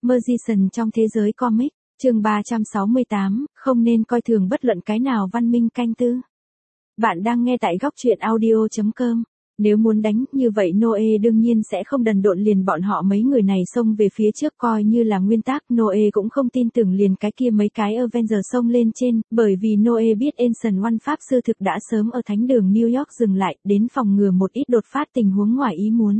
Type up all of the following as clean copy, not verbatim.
Magician trong thế giới comic, chương 368, không nên coi thường bất luận cái nào văn minh canh tư. Bạn đang nghe tại góc truyện audio.com. Nếu muốn đánh như vậy Noe đương nhiên sẽ không đần độn liền bọn họ mấy người này xông về phía trước coi như là nguyên tắc. Noe cũng không tin tưởng liền cái kia mấy cái Avenger xông lên trên, bởi vì Noe biết Ancient One Pháp Sư thực đã sớm ở thánh đường New York dừng lại, đến phòng ngừa một ít đột phát tình huống ngoài ý muốn.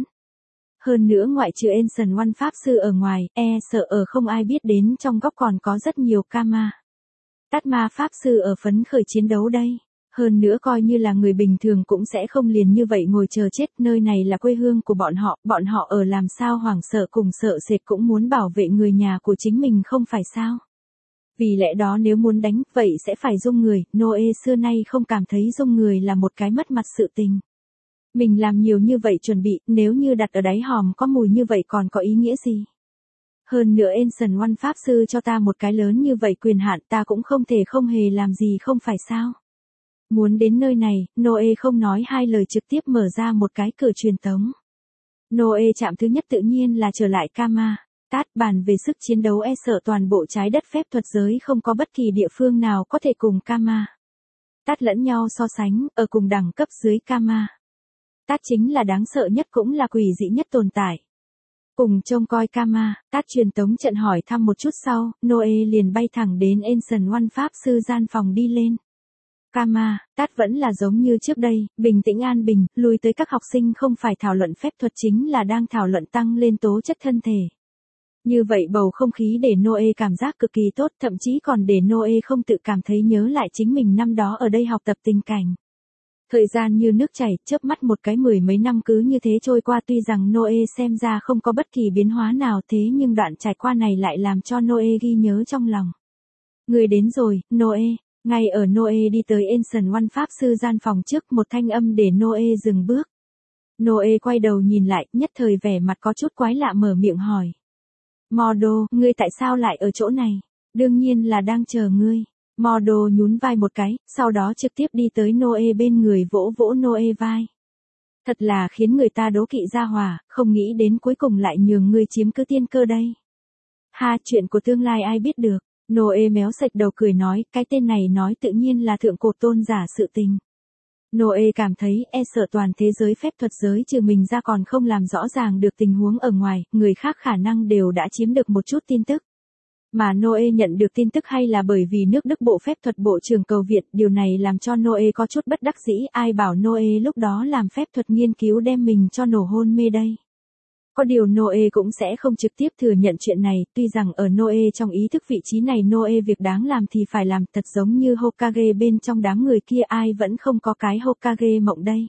Hơn nữa ngoại trừ Ancient One Pháp Sư ở ngoài, sợ ở không ai biết đến trong góc còn có rất nhiều Kama. Tát Ma Pháp Sư ở phấn khởi chiến đấu đây. Hơn nữa coi như là người bình thường cũng sẽ không liền như vậy ngồi chờ chết, nơi này là quê hương của bọn họ ở làm sao hoảng sợ cùng sợ sệt cũng muốn bảo vệ người nhà của chính mình không phải sao. Vì lẽ đó nếu muốn đánh, vậy sẽ phải dung người, Noe xưa nay không cảm thấy dung người là một cái mất mặt sự tình. Mình làm nhiều như vậy chuẩn bị, nếu như đặt ở đáy hòm có mùi như vậy còn có ý nghĩa gì? Hơn nữa Ancient One Pháp Sư cho ta một cái lớn như vậy quyền hạn ta cũng không thể không hề làm gì không phải sao? Muốn đến nơi này, Noe không nói hai lời trực tiếp mở ra một cái cửa truyền tống. Noe chạm thứ nhất tự nhiên là trở lại Kama. Tát bàn về sức chiến đấu sợ toàn bộ trái đất phép thuật giới không có bất kỳ địa phương nào có thể cùng Kama. Tát lẫn nhau so sánh, ở cùng đẳng cấp dưới Kama. Tát chính là đáng sợ nhất cũng là quỷ dị nhất tồn tại. Cùng trông coi Kama, Tát truyền tống trận hỏi thăm một chút sau, Noe liền bay thẳng đến Ancient One Pháp Sư gian phòng đi lên. Kama, Tát vẫn là giống như trước đây, bình tĩnh an bình, lùi tới các học sinh không phải thảo luận phép thuật chính là đang thảo luận tăng lên tố chất thân thể. Như vậy bầu không khí để Noe cảm giác cực kỳ tốt, thậm chí còn để Noe không tự cảm thấy nhớ lại chính mình năm đó ở đây học tập tình cảnh. Thời gian như nước chảy, chớp mắt một cái mười mấy năm cứ như thế trôi qua, tuy rằng Noe xem ra không có bất kỳ biến hóa nào thế nhưng đoạn trải qua này lại làm cho Noe ghi nhớ trong lòng. Người đến rồi, Noe. Ngay ở Noe đi tới Ancient One Pháp Sư gian phòng trước, một thanh âm để Noe dừng bước. Noe quay đầu nhìn lại, nhất thời vẻ mặt có chút quái lạ mở miệng hỏi. Mordo, ngươi tại sao lại ở chỗ này? Đương nhiên là đang chờ ngươi. Mordo nhún vai một cái, sau đó trực tiếp đi tới Noe bên người vỗ vỗ Noe vai. Thật là khiến người ta đố kỵ ra hỏa, không nghĩ đến cuối cùng lại nhường ngươi chiếm cứ tiên cơ đây. Ha, chuyện của tương lai ai biết được. Noe méo sạch đầu cười nói, cái tên này nói tự nhiên là thượng cổ tôn giả sự tình. Noe cảm thấy sợ toàn thế giới phép thuật giới trừ mình ra còn không làm rõ ràng được tình huống ở ngoài, người khác khả năng đều đã chiếm được một chút tin tức. Mà Noe nhận được tin tức hay là bởi vì nước Đức bộ phép thuật bộ trưởng cầu viện, điều này làm cho Noe có chút bất đắc dĩ, ai bảo Noe lúc đó làm phép thuật nghiên cứu đem mình cho nổ hôn mê đây. Có điều Noe cũng sẽ không trực tiếp thừa nhận chuyện này, tuy rằng ở Noe trong ý thức vị trí này Noe việc đáng làm thì phải làm, thật giống như Hokage bên trong đám người kia ai vẫn không có cái Hokage mộng đây.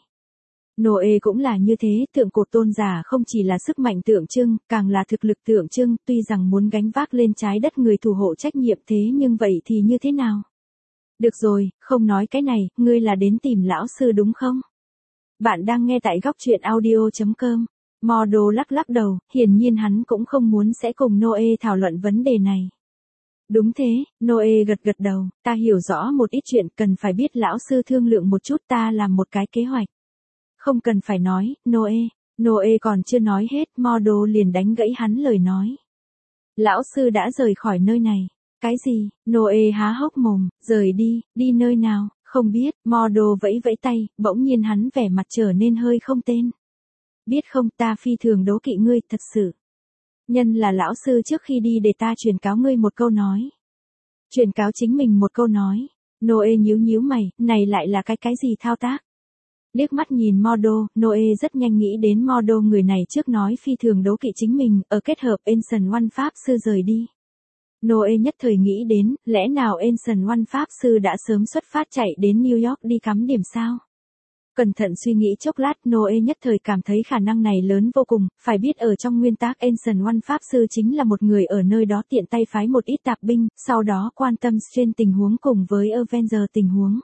Noe cũng là như thế, thượng cổ tôn giả không chỉ là sức mạnh tượng trưng, càng là thực lực tượng trưng, tuy rằng muốn gánh vác lên trái đất người thủ hộ trách nhiệm thế nhưng vậy thì như thế nào? Được rồi, không nói cái này, ngươi là đến tìm lão sư đúng không? Bạn đang nghe tại góc truyện audio.com. Mordo lắc lắc đầu, hiển nhiên hắn cũng không muốn sẽ cùng Noe thảo luận vấn đề này. Đúng thế, Noe gật gật đầu, ta hiểu rõ một ít chuyện cần phải biết lão sư thương lượng một chút, ta làm một cái kế hoạch. Không cần phải nói, Noe còn chưa nói hết, Mordo liền đánh gãy hắn lời nói. Lão sư đã rời khỏi nơi này. Cái gì? Noe há hốc mồm, rời đi nơi nào, không biết, Mordo vẫy vẫy tay, bỗng nhiên hắn vẻ mặt trở nên hơi không tên. Biết không, ta phi thường đố kỵ ngươi, thật sự. Nhân là lão sư trước khi đi để ta truyền cáo ngươi một câu nói. Truyền cáo chính mình một câu nói. Noe nhíu mày, này lại là cái gì thao tác? Liếc mắt nhìn Mordo, Noe rất nhanh nghĩ đến Mordo người này trước nói phi thường đố kỵ chính mình, ở kết hợp Ancient One Pháp Sư rời đi. Noe nhất thời nghĩ đến, lẽ nào Ancient One Pháp Sư đã sớm xuất phát chạy đến New York đi cắm điểm sao? Cẩn thận suy nghĩ chốc lát, Noe nhất thời cảm thấy khả năng này lớn vô cùng, phải biết ở trong nguyên tắc Ancient One Pháp Sư chính là một người ở nơi đó tiện tay phái một ít tạp binh, sau đó quan tâm xuyên tình huống cùng với Avenger tình huống.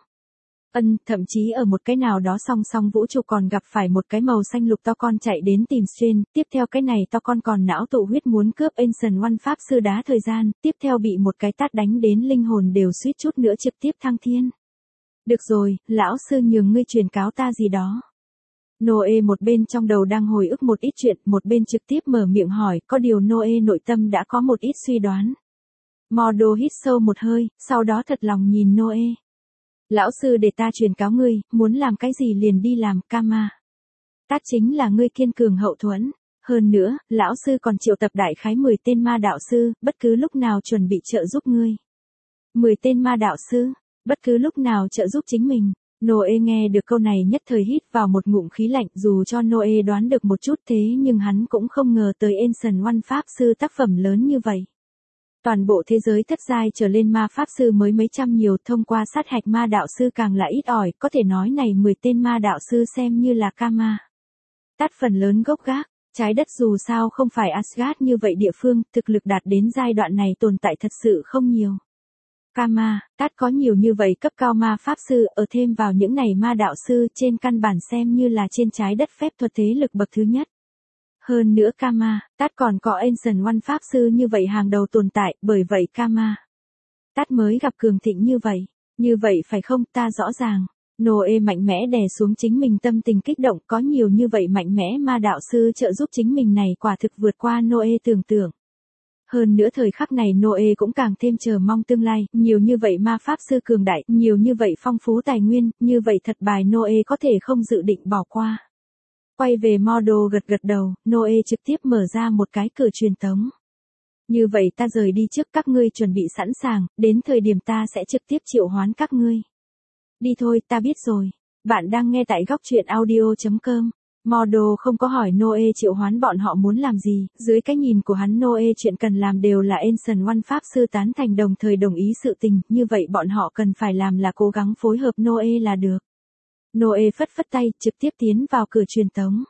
Thậm chí ở một cái nào đó song song vũ trụ còn gặp phải một cái màu xanh lục to con chạy đến tìm xuyên, tiếp theo cái này to con còn não tụ huyết muốn cướp Ancient One Pháp Sư đá thời gian, tiếp theo bị một cái tát đánh đến linh hồn đều suýt chút nữa trực tiếp thăng thiên. Được rồi, lão sư nhường ngươi truyền cáo ta gì đó. Noe một bên trong đầu đang hồi ức một ít chuyện, một bên trực tiếp mở miệng hỏi, có điều Noe nội tâm đã có một ít suy đoán. Mordo hít sâu một hơi, sau đó thật lòng nhìn Noe. Lão sư để ta truyền cáo ngươi, muốn làm cái gì liền đi làm, Kama. Tát chính là ngươi kiên cường hậu thuẫn. Hơn nữa, lão sư còn triệu tập đại khái 10 tên ma đạo sư, bất cứ lúc nào chuẩn bị trợ giúp ngươi. 10 tên ma đạo sư, bất cứ lúc nào trợ giúp chính mình. Noe nghe được câu này nhất thời hít vào một ngụm khí lạnh, dù cho Noe đoán được một chút thế nhưng hắn cũng không ngờ tới Ancient One Pháp Sư tác phẩm lớn như vậy. Toàn bộ thế giới thất giai trở lên ma pháp sư mới mấy trăm nhiều, thông qua sát hạch ma đạo sư càng là ít ỏi, có thể nói này 10 tên ma đạo sư xem như là Kama. Tát phần lớn gốc gác, trái đất dù sao không phải Asgard như vậy địa phương, thực lực đạt đến giai đoạn này tồn tại thật sự không nhiều. Kama, Tát có nhiều như vậy cấp cao ma pháp sư, ở thêm vào những này ma đạo sư trên căn bản xem như là trên trái đất phép thuật thế lực bậc thứ nhất. Hơn nữa Kama, Tát còn có Ancient One Pháp Sư như vậy hàng đầu tồn tại, bởi vậy Kama, Tát mới gặp cường thịnh như vậy. Như vậy phải không, ta rõ ràng. Noe mạnh mẽ đè xuống chính mình tâm tình kích động, có nhiều như vậy mạnh mẽ ma đạo sư trợ giúp chính mình này quả thực vượt qua Noe tưởng tượng. Hơn nữa thời khắc này Noe cũng càng thêm chờ mong tương lai, nhiều như vậy ma pháp sư cường đại, nhiều như vậy phong phú tài nguyên, như vậy thật bài Noe có thể không dự định bỏ qua. Quay về Mordo gật gật đầu, Noe trực tiếp mở ra một cái cửa truyền tống. Như vậy ta rời đi trước, các ngươi chuẩn bị sẵn sàng, đến thời điểm ta sẽ trực tiếp triệu hoán các ngươi. Đi thôi, ta biết rồi. Bạn đang nghe tại góc truyện audio.com. Mordo không có hỏi Noe triệu hoán bọn họ muốn làm gì, dưới cái nhìn của hắn Noe chuyện cần làm đều là Ancient One Pháp Sư tán thành đồng thời đồng ý sự tình, như vậy bọn họ cần phải làm là cố gắng phối hợp Noe là được. Noe phất phất tay, trực tiếp tiến vào cửa truyền tống.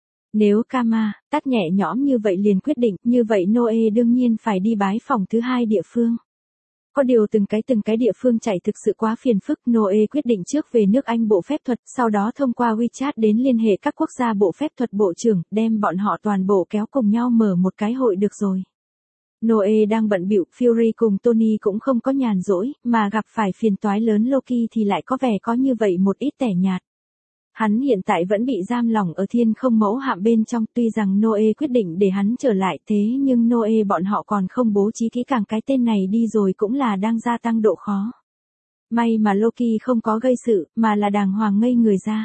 Nếu Kama, Tát nhẹ nhõm như vậy liền quyết định, như vậy Noe đương nhiên phải đi bái phòng thứ hai địa phương. Có điều từng cái địa phương chạy thực sự quá phiền phức, Noe quyết định trước về nước Anh bộ phép thuật, sau đó thông qua WeChat đến liên hệ các quốc gia bộ phép thuật bộ trưởng, đem bọn họ toàn bộ kéo cùng nhau mở một cái hội được rồi. Noe đang bận bịu, Fury cùng Tony cũng không có nhàn rỗi, mà gặp phải phiền toái lớn Loki thì lại có vẻ có như vậy một ít tẻ nhạt. Hắn hiện tại vẫn bị giam lỏng ở thiên không mẫu hạm bên trong, tuy rằng Noe quyết định để hắn trở lại thế nhưng Noe bọn họ còn không bố trí kỹ càng cái tên này đi rồi cũng là đang gia tăng độ khó. May mà Loki không có gây sự, mà là đàng hoàng ngây người ra.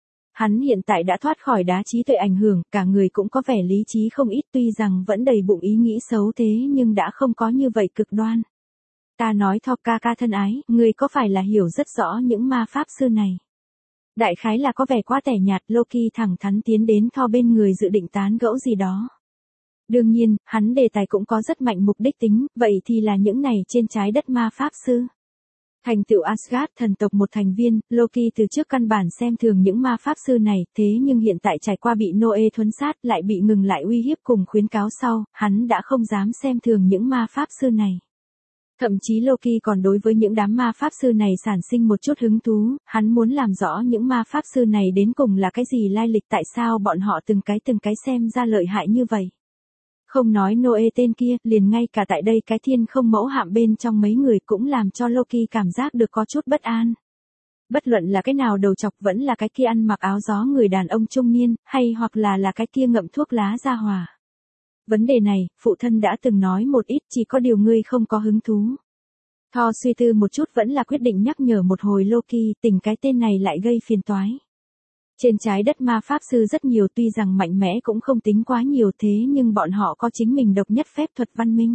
Hắn hiện tại đã thoát khỏi đá trí tuệ ảnh hưởng, cả người cũng có vẻ lý trí không ít, tuy rằng vẫn đầy bụng ý nghĩ xấu thế nhưng đã không có như vậy cực đoan. Ta nói Thor ca ca thân ái, ngươi có phải là hiểu rất rõ những ma pháp sư này? Đại khái là có vẻ quá tẻ nhạt, Loki thẳng thắn tiến đến Thor bên người dự định tán gẫu gì đó. Đương nhiên, hắn đề tài cũng có rất mạnh mục đích tính, vậy thì là những này trên trái đất ma pháp sư. Thành tựu Asgard thần tộc một thành viên, Loki từ trước căn bản xem thường những ma pháp sư này, thế nhưng hiện tại trải qua bị Noe thuấn sát lại bị ngừng lại uy hiếp cùng khuyến cáo sau, hắn đã không dám xem thường những ma pháp sư này. Thậm chí Loki còn đối với những đám ma pháp sư này sản sinh một chút hứng thú, hắn muốn làm rõ những ma pháp sư này đến cùng là cái gì lai lịch, tại sao bọn họ từng cái xem ra lợi hại như vậy. Không nói Noe tên kia, liền ngay cả tại đây cái thiên không mẫu hạm bên trong mấy người cũng làm cho Loki cảm giác được có chút bất an. Bất luận là cái nào đầu chọc vẫn là cái kia ăn mặc áo gió người đàn ông trung niên, hay hoặc là cái kia ngậm thuốc lá ra hòa. Vấn đề này, phụ thân đã từng nói một ít, chỉ có điều ngươi không có hứng thú. Thor suy tư một chút vẫn là quyết định nhắc nhở một hồi Loki, tình cái tên này lại gây phiền toái. Trên trái đất ma pháp sư rất nhiều, tuy rằng mạnh mẽ cũng không tính quá nhiều thế nhưng bọn họ có chính mình độc nhất phép thuật văn minh.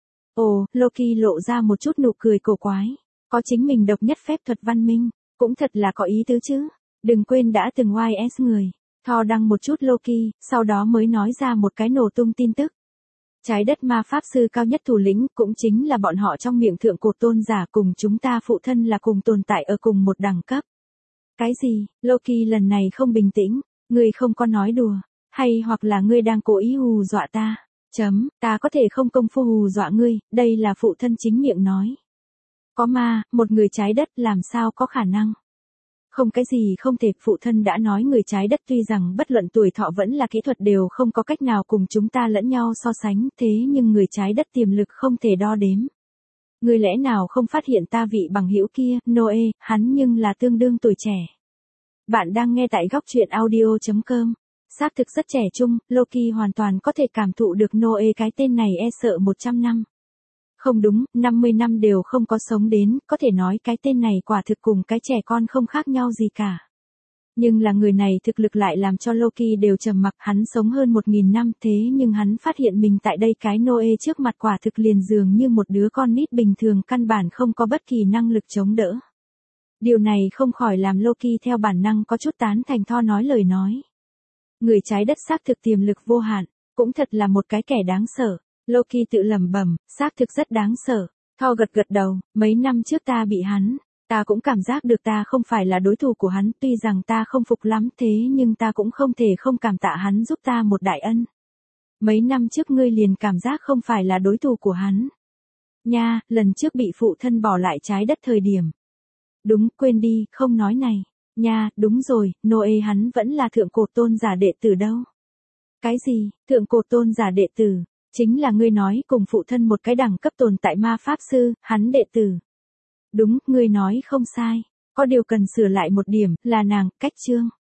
Ồ, Loki lộ ra một chút nụ cười cổ quái. Có chính mình độc nhất phép thuật văn minh, cũng thật là có ý tứ chứ. Đừng quên đã từng YS người. Thor đăng một chút Loki, sau đó mới nói ra một cái nổ tung tin tức. Trái đất ma pháp sư cao nhất thủ lĩnh cũng chính là bọn họ trong miệng thượng cổ tôn giả cùng chúng ta phụ thân là cùng tồn tại ở cùng một đẳng cấp. Cái gì, Loki lần này không bình tĩnh, ngươi không có nói đùa, hay hoặc là ngươi đang cố ý hù dọa ta, ta có thể không công phu hù dọa ngươi, đây là phụ thân chính miệng nói. Có ma, một người trái đất làm sao có khả năng. Không cái gì không thể, phụ thân đã nói người trái đất tuy rằng bất luận tuổi thọ vẫn là kỹ thuật đều không có cách nào cùng chúng ta lẫn nhau so sánh, thế nhưng người trái đất tiềm lực không thể đo đếm. Người lẽ nào không phát hiện ta vị bằng hữu kia, Noe, hắn nhưng là tương đương tuổi trẻ. Bạn đang nghe tại góc truyện audio.com. Xác thực rất trẻ trung, Loki hoàn toàn có thể cảm thụ được Noe cái tên này e sợ 100 năm. Không đúng, 50 năm đều không có sống đến, có thể nói cái tên này quả thực cùng cái trẻ con không khác nhau gì cả. Nhưng là người này thực lực lại làm cho Loki đều trầm mặc, hắn sống hơn 1000 năm thế nhưng hắn phát hiện mình tại đây cái Noe trước mặt quả thực liền dường như một đứa con nít bình thường căn bản không có bất kỳ năng lực chống đỡ. Điều này không khỏi làm Loki theo bản năng có chút tán thành Thor nói lời nói. Người trái đất xác thực tiềm lực vô hạn, cũng thật là một cái kẻ đáng sợ. Loki tự lẩm bẩm, xác thực rất đáng sợ. Thor gật gật đầu, mấy năm trước ta bị hắn, ta cũng cảm giác được ta không phải là đối thủ của hắn, tuy rằng ta không phục lắm thế nhưng ta cũng không thể không cảm tạ hắn giúp ta một đại ân. Mấy năm trước ngươi liền cảm giác không phải là đối thủ của hắn. Nha, lần trước bị phụ thân bỏ lại trái đất thời điểm. Đúng, quên đi, không nói này. Nha, đúng rồi, Noe hắn vẫn là thượng cổ tôn giả đệ tử đâu. Cái gì, thượng cổ tôn giả đệ tử? Chính là ngươi nói cùng phụ thân một cái đẳng cấp tồn tại ma pháp sư, hắn đệ tử. Đúng, ngươi nói không sai. Có điều cần sửa lại một điểm, là nàng, cách chương.